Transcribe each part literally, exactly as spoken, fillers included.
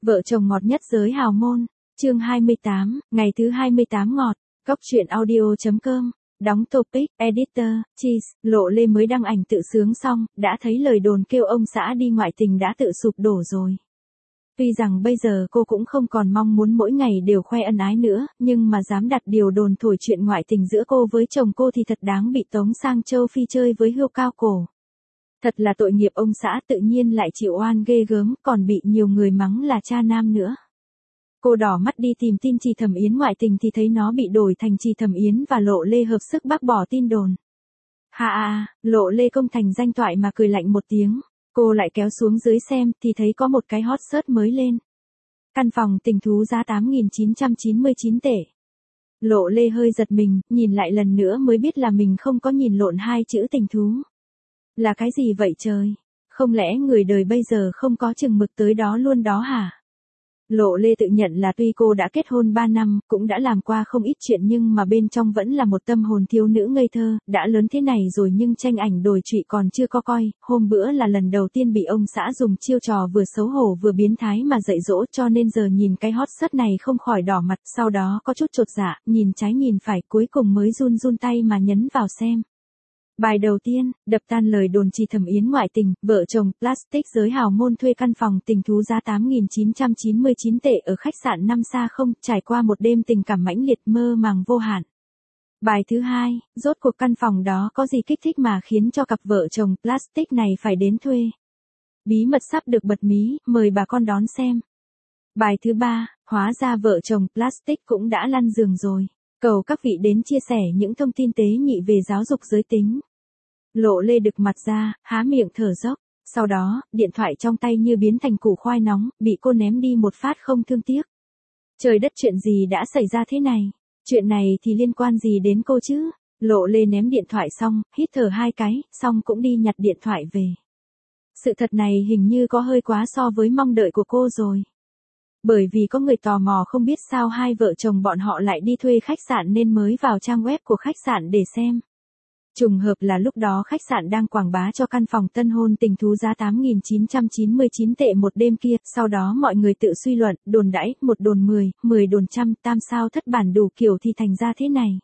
Vợ chồng ngọt nhất giới hào môn, chương hai mươi tám, ngày thứ hai mươi tám ngọt, Cóc truyện audio.com, đóng topic, editor, cheese, Lộ Lê mới đăng ảnh tự sướng xong, đã thấy lời đồn kêu ông xã đi ngoại tình đã tự sụp đổ rồi. Tuy rằng bây giờ cô cũng không còn mong muốn mỗi ngày đều khoe ân ái nữa, nhưng mà dám đặt điều đồn thổi chuyện ngoại tình giữa cô với chồng cô thì thật đáng bị tống sang châu Phi chơi với hươu cao cổ. Thật là tội nghiệp ông xã tự nhiên lại chịu oan ghê gớm, còn bị nhiều người mắng là cha nam nữa. Cô đỏ mắt đi tìm tin Trì Thẩm Yến ngoại tình thì thấy nó bị đổi thành Trì Thẩm Yến và Lộ Lê hợp sức bác bỏ tin đồn. Ha ha, Lộ Lê công thành danh toại mà cười lạnh một tiếng. Cô lại kéo xuống dưới xem thì thấy có một cái hot search mới lên. Căn phòng tình thú giá tám nghìn chín trăm chín mươi chín tệ. Lộ Lê hơi giật mình, nhìn lại lần nữa mới biết là mình không có nhìn lộn hai chữ tình thú. Là cái gì vậy trời? Không lẽ người đời bây giờ không có chừng mực tới đó luôn đó hả? Lộ Lê tự nhận là tuy cô đã kết hôn ba năm, cũng đã làm qua không ít chuyện nhưng mà bên trong vẫn là một tâm hồn thiếu nữ ngây thơ, đã lớn thế này rồi nhưng tranh ảnh đồi trụy còn chưa có coi, hôm bữa là lần đầu tiên bị ông xã dùng chiêu trò vừa xấu hổ vừa biến thái mà dạy dỗ cho nên giờ nhìn cái hot search này không khỏi đỏ mặt, sau đó có chút chột dạ, nhìn trái nhìn phải cuối cùng mới run run tay mà nhấn vào xem. Bài đầu tiên, đập tan lời đồn Trì Thẩm Yến ngoại tình, vợ chồng plastic giới hào môn thuê căn phòng tình thú giá tám nghìn chín trăm chín mươi chín tệ ở khách sạn năm sao không, trải qua một đêm tình cảm mãnh liệt mơ màng vô hạn. Bài thứ hai, rốt cuộc căn phòng đó có gì kích thích mà khiến cho cặp vợ chồng plastic này phải đến thuê. Bí mật sắp được bật mí, mời bà con đón xem. Bài thứ ba, hóa ra vợ chồng plastic cũng đã lăn giường rồi. Cầu các vị đến chia sẻ những thông tin tế nhị về giáo dục giới tính. Lộ Lê đực mặt ra, há miệng thở dốc. Sau đó, điện thoại trong tay như biến thành củ khoai nóng, bị cô ném đi một phát không thương tiếc. Trời đất, chuyện gì đã xảy ra thế này? Chuyện này thì liên quan gì đến cô chứ? Lộ Lê ném điện thoại xong, hít thở hai cái, xong cũng đi nhặt điện thoại về. Sự thật này hình như có hơi quá so với mong đợi của cô rồi. Bởi vì có người tò mò không biết sao hai vợ chồng bọn họ lại đi thuê khách sạn nên mới vào trang web của khách sạn để xem. Trùng hợp là lúc đó khách sạn đang quảng bá cho căn phòng tân hôn tình thú giá tám nghìn chín trăm chín mươi chín tệ một đêm kia, sau đó mọi người tự suy luận, đồn đãi, một đồn mười, mười đồn trăm, tam sao thất bản đủ kiểu thì thành ra thế này.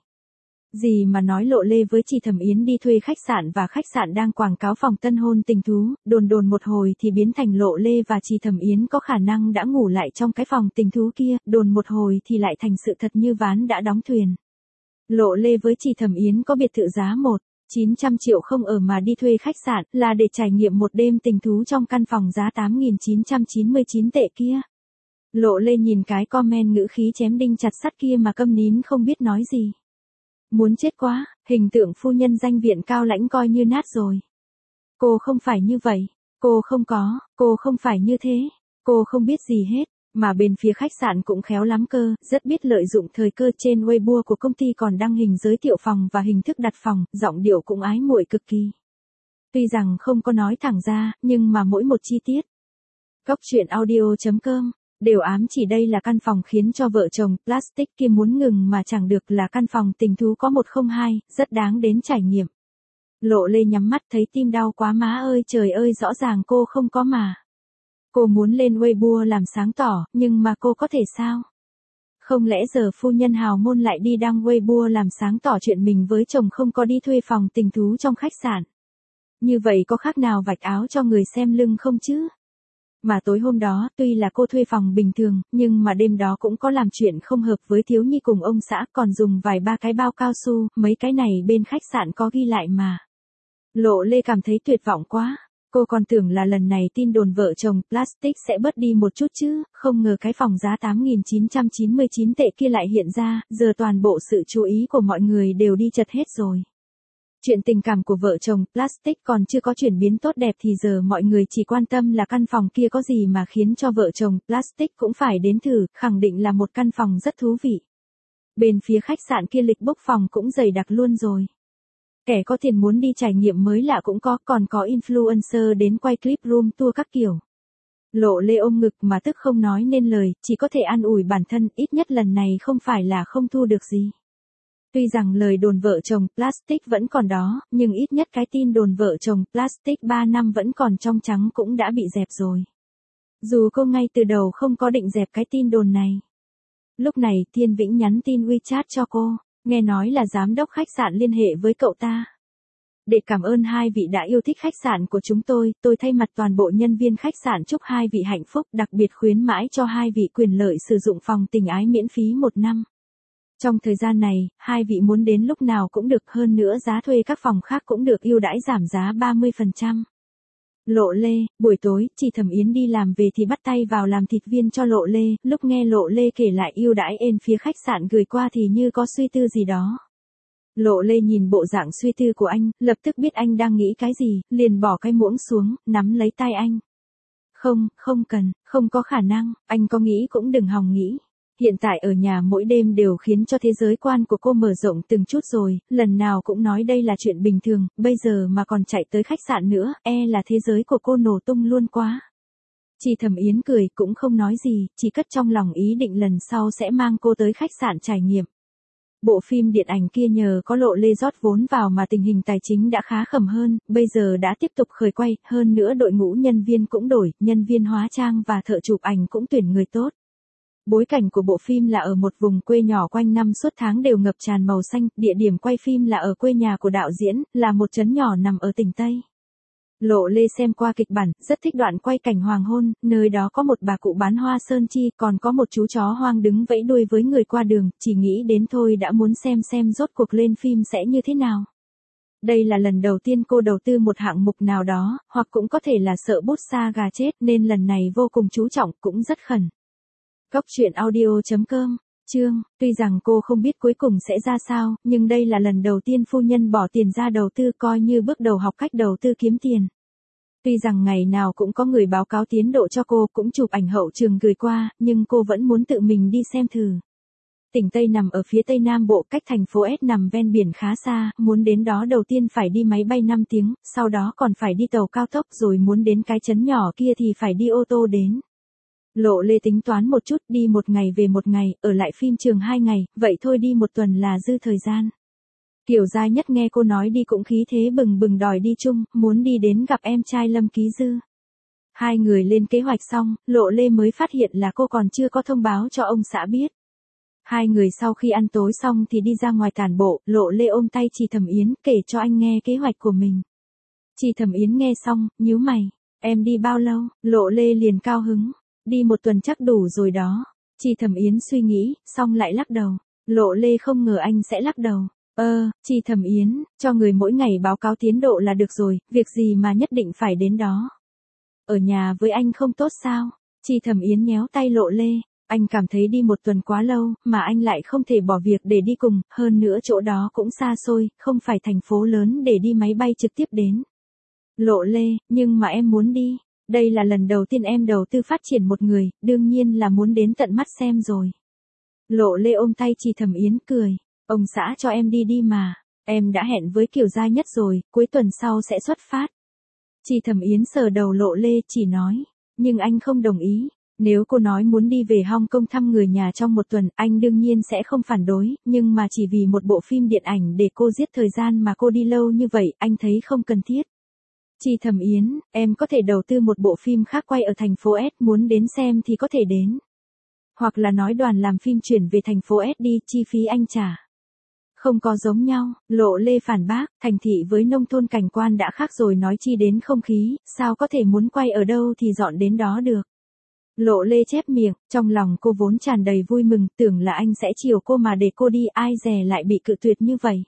Gì mà nói Lộ Lê với Trì Thẩm Yến đi thuê khách sạn và khách sạn đang quảng cáo phòng tân hôn tình thú, đồn đồn một hồi thì biến thành Lộ Lê và Trì Thẩm Yến có khả năng đã ngủ lại trong cái phòng tình thú kia, đồn một hồi thì lại thành sự thật như ván đã đóng thuyền. Lộ Lê với Trì Thẩm Yến có biệt thự giá một, chín trăm triệu không ở mà đi thuê khách sạn là để trải nghiệm một đêm tình thú trong căn phòng giá tám nghìn chín trăm chín mươi chín tệ kia. Lộ Lê nhìn cái comment ngữ khí chém đinh chặt sắt kia mà câm nín không biết nói gì. Muốn chết quá, hình tượng phu nhân danh viện cao lãnh coi như nát rồi. Cô không phải như vậy, cô không có, cô không phải như thế, cô không biết gì hết, mà bên phía khách sạn cũng khéo lắm cơ, rất biết lợi dụng thời cơ. Trên Weibo của công ty còn đăng hình giới thiệu phòng và hình thức đặt phòng, giọng điệu cũng ái muội cực kỳ. Tuy rằng không có nói thẳng ra, nhưng mà mỗi một chi tiết. Cóc truyện audio.com đều ám chỉ đây là căn phòng khiến cho vợ chồng plastic kia muốn ngừng mà chẳng được, là căn phòng tình thú có một không hai, rất đáng đến trải nghiệm. Lộ Lê nhắm mắt thấy tim đau quá má ơi trời ơi, rõ ràng cô không có mà. Cô muốn lên Weibo làm sáng tỏ, nhưng mà cô có thể sao? Không lẽ giờ phu nhân hào môn lại đi đăng Weibo làm sáng tỏ chuyện mình với chồng không có đi thuê phòng tình thú trong khách sạn? Như vậy có khác nào vạch áo cho người xem lưng không chứ? Mà tối hôm đó, tuy là cô thuê phòng bình thường, nhưng mà đêm đó cũng có làm chuyện không hợp với thiếu nhi cùng ông xã, còn dùng vài ba cái bao cao su, mấy cái này bên khách sạn có ghi lại mà. Lộ Lê cảm thấy tuyệt vọng quá. Cô còn tưởng là lần này tin đồn vợ chồng plastic sẽ bớt đi một chút chứ, không ngờ cái phòng giá tám nghìn chín trăm chín mươi chín tệ kia lại hiện ra, giờ toàn bộ sự chú ý của mọi người đều đi chật hết rồi. Chuyện tình cảm của vợ chồng plastic còn chưa có chuyển biến tốt đẹp thì giờ mọi người chỉ quan tâm là căn phòng kia có gì mà khiến cho vợ chồng plastic cũng phải đến thử, khẳng định là một căn phòng rất thú vị. Bên phía khách sạn kia lịch book phòng cũng dày đặc luôn rồi. Kẻ có tiền muốn đi trải nghiệm mới lạ cũng có, còn có influencer đến quay clip room tour các kiểu. Lộ Lê ôm ngực mà tức không nói nên lời, chỉ có thể an ủi bản thân, ít nhất lần này không phải là không thu được gì. Tuy rằng lời đồn vợ chồng plastic vẫn còn đó, nhưng ít nhất cái tin đồn vợ chồng plastic ba năm vẫn còn trong trắng cũng đã bị dẹp rồi. Dù cô ngay từ đầu không có định dẹp cái tin đồn này. Lúc này Thiên Vĩnh nhắn tin WeChat cho cô, nghe nói là giám đốc khách sạn liên hệ với cậu ta. Để cảm ơn hai vị đã yêu thích khách sạn của chúng tôi, tôi thay mặt toàn bộ nhân viên khách sạn chúc hai vị hạnh phúc, đặc biệt khuyến mãi cho hai vị quyền lợi sử dụng phòng tình ái miễn phí một năm. Trong thời gian này, hai vị muốn đến lúc nào cũng được, hơn nữa giá thuê các phòng khác cũng được ưu đãi giảm giá ba mươi phần trăm. Lộ Lê, buổi tối, chị Thẩm Yến đi làm về thì bắt tay vào làm thịt viên cho Lộ Lê, lúc nghe Lộ Lê kể lại ưu đãi ên phía khách sạn gửi qua thì như có suy tư gì đó. Lộ Lê nhìn bộ dạng suy tư của anh, lập tức biết anh đang nghĩ cái gì, liền bỏ cái muỗng xuống, nắm lấy tay anh. Không, không cần, không có khả năng, anh có nghĩ cũng đừng hòng nghĩ. Hiện tại ở nhà mỗi đêm đều khiến cho thế giới quan của cô mở rộng từng chút rồi, lần nào cũng nói đây là chuyện bình thường, bây giờ mà còn chạy tới khách sạn nữa, e là thế giới của cô nổ tung luôn quá. Chị Thẩm Yến cười cũng không nói gì, chỉ cất trong lòng ý định lần sau sẽ mang cô tới khách sạn trải nghiệm. Bộ phim điện ảnh kia nhờ có Lộ Lê rót vốn vào mà tình hình tài chính đã khá khẩm hơn, bây giờ đã tiếp tục khởi quay, hơn nữa đội ngũ nhân viên cũng đổi, nhân viên hóa trang và thợ chụp ảnh cũng tuyển người tốt. Bối cảnh của bộ phim là ở một vùng quê nhỏ quanh năm suốt tháng đều ngập tràn màu xanh, địa điểm quay phim là ở quê nhà của đạo diễn, là một trấn nhỏ nằm ở tỉnh Tây. Lộ Lê xem qua kịch bản, rất thích đoạn quay cảnh hoàng hôn, nơi đó có một bà cụ bán hoa sơn chi, còn có một chú chó hoang đứng vẫy đuôi với người qua đường, chỉ nghĩ đến thôi đã muốn xem xem rốt cuộc lên phim sẽ như thế nào. Đây là lần đầu tiên cô đầu tư một hạng mục nào đó, hoặc cũng có thể là sợ bút sa gà chết nên lần này vô cùng chú trọng, cũng rất khẩn. Góc truyện audio chấm com, chương, tuy rằng cô không biết cuối cùng sẽ ra sao, nhưng đây là lần đầu tiên phu nhân bỏ tiền ra đầu tư coi như bước đầu học cách đầu tư kiếm tiền. Tuy rằng ngày nào cũng có người báo cáo tiến độ cho cô, cũng chụp ảnh hậu trường gửi qua, nhưng cô vẫn muốn tự mình đi xem thử. Tỉnh Tây nằm ở phía tây nam bộ, cách thành phố S nằm ven biển khá xa, muốn đến đó đầu tiên phải đi máy bay năm tiếng, sau đó còn phải đi tàu cao tốc, rồi muốn đến cái trấn nhỏ kia thì phải đi ô tô đến. Lộ Lê tính toán một chút, đi một ngày về một ngày, ở lại phim trường hai ngày, vậy thôi đi một tuần là dư thời gian. Kiều Gia Nhất nghe cô nói đi cũng khí thế bừng bừng đòi đi chung, muốn đi đến gặp em trai Lâm Ký Dư. Hai người lên kế hoạch xong, Lộ Lê mới phát hiện là cô còn chưa có thông báo cho ông xã biết. Hai người sau khi ăn tối xong thì đi ra ngoài tản bộ, Lộ Lê ôm tay chị Thẩm Yến, kể cho anh nghe kế hoạch của mình. Chị Thẩm Yến nghe xong, nhíu mày, em đi bao lâu? Lộ Lê liền cao hứng, đi một tuần chắc đủ rồi đó. Chị Thẩm Yến suy nghĩ, xong lại lắc đầu. Lộ Lê không ngờ anh sẽ lắc đầu. Ơ, chị Thẩm Yến, cho người mỗi ngày báo cáo tiến độ là được rồi, việc gì mà nhất định phải đến đó. Ở nhà với anh không tốt sao? Chị Thẩm Yến nhéo tay Lộ Lê, anh cảm thấy đi một tuần quá lâu, mà anh lại không thể bỏ việc để đi cùng, hơn nữa chỗ đó cũng xa xôi, không phải thành phố lớn để đi máy bay trực tiếp đến. Lộ Lê, nhưng mà em muốn đi, đây là lần đầu tiên em đầu tư phát triển một người, đương nhiên là muốn đến tận mắt xem rồi. Lộ Lê ôm tay chị Thẩm Yến cười. Ông xã cho em đi đi mà, em đã hẹn với Kiều Gia Nhất rồi, cuối tuần sau sẽ xuất phát. Chị Thẩm Yến sờ đầu Lộ Lê chỉ nói, nhưng anh không đồng ý, nếu cô nói muốn đi về Hong Kong thăm người nhà trong một tuần, anh đương nhiên sẽ không phản đối, nhưng mà chỉ vì một bộ phim điện ảnh để cô giết thời gian mà cô đi lâu như vậy, anh thấy không cần thiết. Chị Thẩm Yến, em có thể đầu tư một bộ phim khác quay ở thành phố S, muốn đến xem thì có thể đến. Hoặc là nói đoàn làm phim chuyển về thành phố S đi, chi phí anh trả. Không có giống nhau, Lộ Lê phản bác, thành thị với nông thôn cảnh quan đã khác rồi, nói chi đến không khí, sao có thể muốn quay ở đâu thì dọn đến đó được. Lộ Lê chép miệng, trong lòng cô vốn tràn đầy vui mừng, tưởng là anh sẽ chiều cô mà để cô đi, ai dè lại bị cự tuyệt như vậy.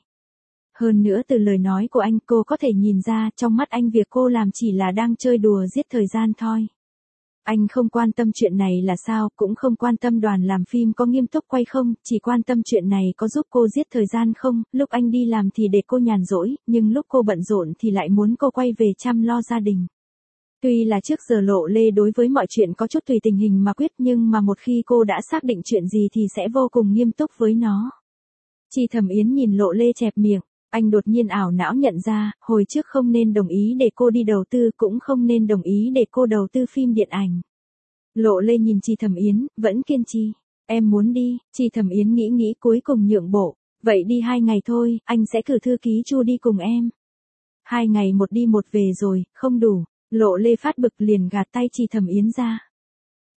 Hơn nữa từ lời nói của anh cô có thể nhìn ra trong mắt anh việc cô làm chỉ là đang chơi đùa giết thời gian thôi. Anh không quan tâm chuyện này là sao, cũng không quan tâm đoàn làm phim có nghiêm túc quay không, chỉ quan tâm chuyện này có giúp cô giết thời gian không, lúc anh đi làm thì để cô nhàn rỗi, nhưng lúc cô bận rộn thì lại muốn cô quay về chăm lo gia đình. Tuy là trước giờ Lộ Lê đối với mọi chuyện có chút tùy tình hình mà quyết, nhưng mà một khi cô đã xác định chuyện gì thì sẽ vô cùng nghiêm túc với nó. Chị Thẩm Yến nhìn Lộ Lê chẹp miệng. Anh đột nhiên ảo não nhận ra, hồi trước không nên đồng ý để cô đi đầu tư, cũng không nên đồng ý để cô đầu tư phim điện ảnh. Lộ Lê nhìn chị Thẩm Yến, vẫn kiên trì. Em muốn đi, chị Thẩm Yến nghĩ nghĩ cuối cùng nhượng bộ. Vậy đi hai ngày thôi, anh sẽ cử thư ký Chu đi cùng em. Hai ngày một đi một về rồi, không đủ. Lộ Lê phát bực liền gạt tay chị Thẩm Yến ra.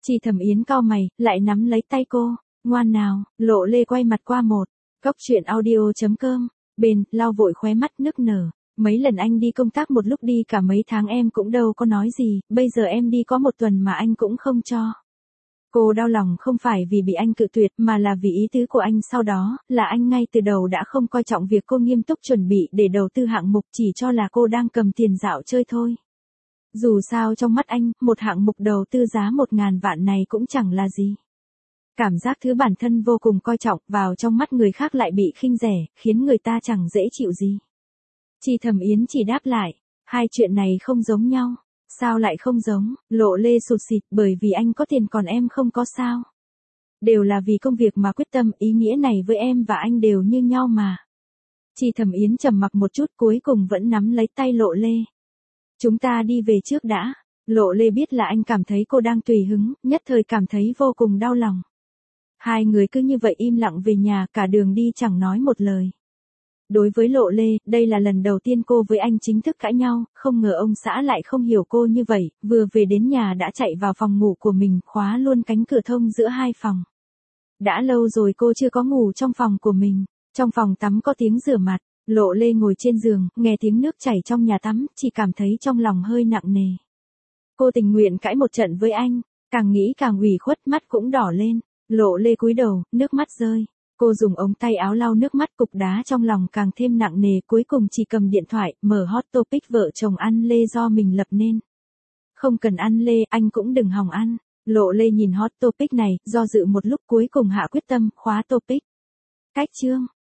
Chi Thẩm Yến cau mày, lại nắm lấy tay cô, ngoan nào, Lộ Lê quay mặt qua một, góc chuyện audio chấm com, bên, lau vội khóe mắt nức nở, mấy lần anh đi công tác một lúc đi cả mấy tháng em cũng đâu có nói gì, bây giờ em đi có một tuần mà anh cũng không cho. Cô đau lòng không phải vì bị anh cự tuyệt mà là vì ý tứ của anh sau đó, là anh ngay từ đầu đã không coi trọng việc cô nghiêm túc chuẩn bị để đầu tư hạng mục, chỉ cho là cô đang cầm tiền dạo chơi thôi. Dù sao trong mắt anh, một hạng mục đầu tư giá một ngàn vạn này cũng chẳng là gì. Cảm giác thứ bản thân vô cùng coi trọng vào trong mắt người khác lại bị khinh rẻ, khiến người ta chẳng dễ chịu gì. Chi Thẩm Yến chỉ đáp lại, hai chuyện này không giống nhau. Sao lại không giống, Lộ Lê sụt sịt, bởi vì anh có tiền còn em không có sao. Đều là vì công việc mà quyết tâm, ý nghĩa này với em và anh đều như nhau mà. Chi Thẩm Yến trầm mặc một chút cuối cùng vẫn nắm lấy tay Lộ Lê. Chúng ta đi về trước đã. Lộ Lê biết là anh cảm thấy cô đang tùy hứng, nhất thời cảm thấy vô cùng đau lòng. Hai người cứ như vậy im lặng về nhà, cả đường đi chẳng nói một lời. Đối với Lộ Lê, đây là lần đầu tiên cô với anh chính thức cãi nhau, không ngờ ông xã lại không hiểu cô như vậy, vừa về đến nhà đã chạy vào phòng ngủ của mình, khóa luôn cánh cửa thông giữa hai phòng. Đã lâu rồi cô chưa có ngủ trong phòng của mình, trong phòng tắm có tiếng rửa mặt, Lộ Lê ngồi trên giường, nghe tiếng nước chảy trong nhà tắm, chỉ cảm thấy trong lòng hơi nặng nề. Cô tình nguyện cãi một trận với anh, càng nghĩ càng ủy khuất, mắt cũng đỏ lên, Lộ Lê cúi đầu, nước mắt rơi. Cô dùng ống tay áo lau nước mắt, cục đá trong lòng càng thêm nặng nề, cuối cùng chỉ cầm điện thoại, mở hot topic vợ chồng ăn lê do mình lập nên. Không cần ăn lê, anh cũng đừng hòng ăn. Lộ Lê nhìn hot topic này, do dự một lúc cuối cùng hạ quyết tâm, khóa topic. Cách chương.